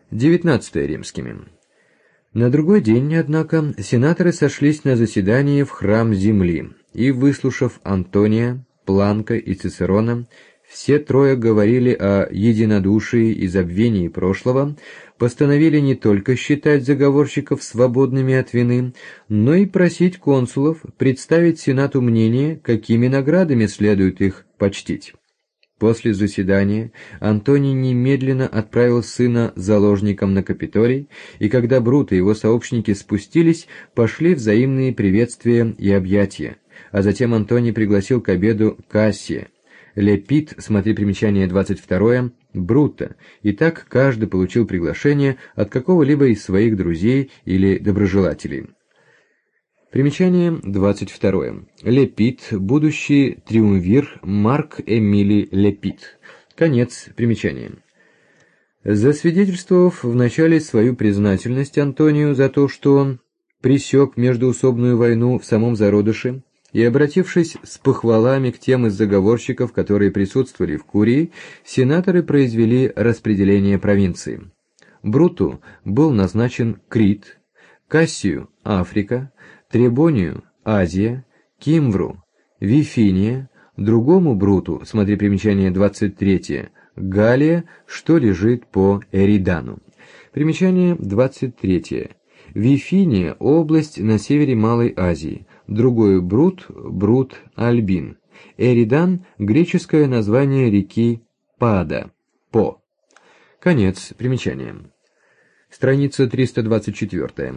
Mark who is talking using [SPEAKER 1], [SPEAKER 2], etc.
[SPEAKER 1] 19 римскими. На другой день, однако, сенаторы сошлись на заседании в храм Земли, и, выслушав Антония, Планка и Цицерона, все трое говорили о единодушии и забвении прошлого, постановили не только считать заговорщиков свободными от вины, но и просить консулов представить Сенату мнение, какими наградами следует их почтить. После заседания Антоний немедленно отправил сына заложником на Капитолий, и когда Брут и его сообщники спустились, пошли взаимные приветствия и объятия, а затем Антоний пригласил к обеду Кассия, Лепит, смотри примечание 22, Брута, и так каждый получил приглашение от какого-либо из своих друзей или доброжелателей. Примечание 22. Лепит, будущий триумвир Марк Эмилий Лепит. Конец примечания. Засвидетельствовав вначале свою признательность Антонию за то, что он пресек междоусобную войну в самом зародыше, и обратившись с похвалами к тем из заговорщиков, которые присутствовали в Курии, сенаторы произвели распределение провинции. Бруту был назначен Крит, Кассию – Африка, Требонию – Азия, Кимвру – Вифиния, другому Бруту, смотри примечание 23, Галия, что лежит по Эридану. Примечание 23. Вифиния – область на севере Малой Азии, другой Брут – Брут Альбин. Эридан – греческое название реки Пада, По. Конец примечания. Страница 324.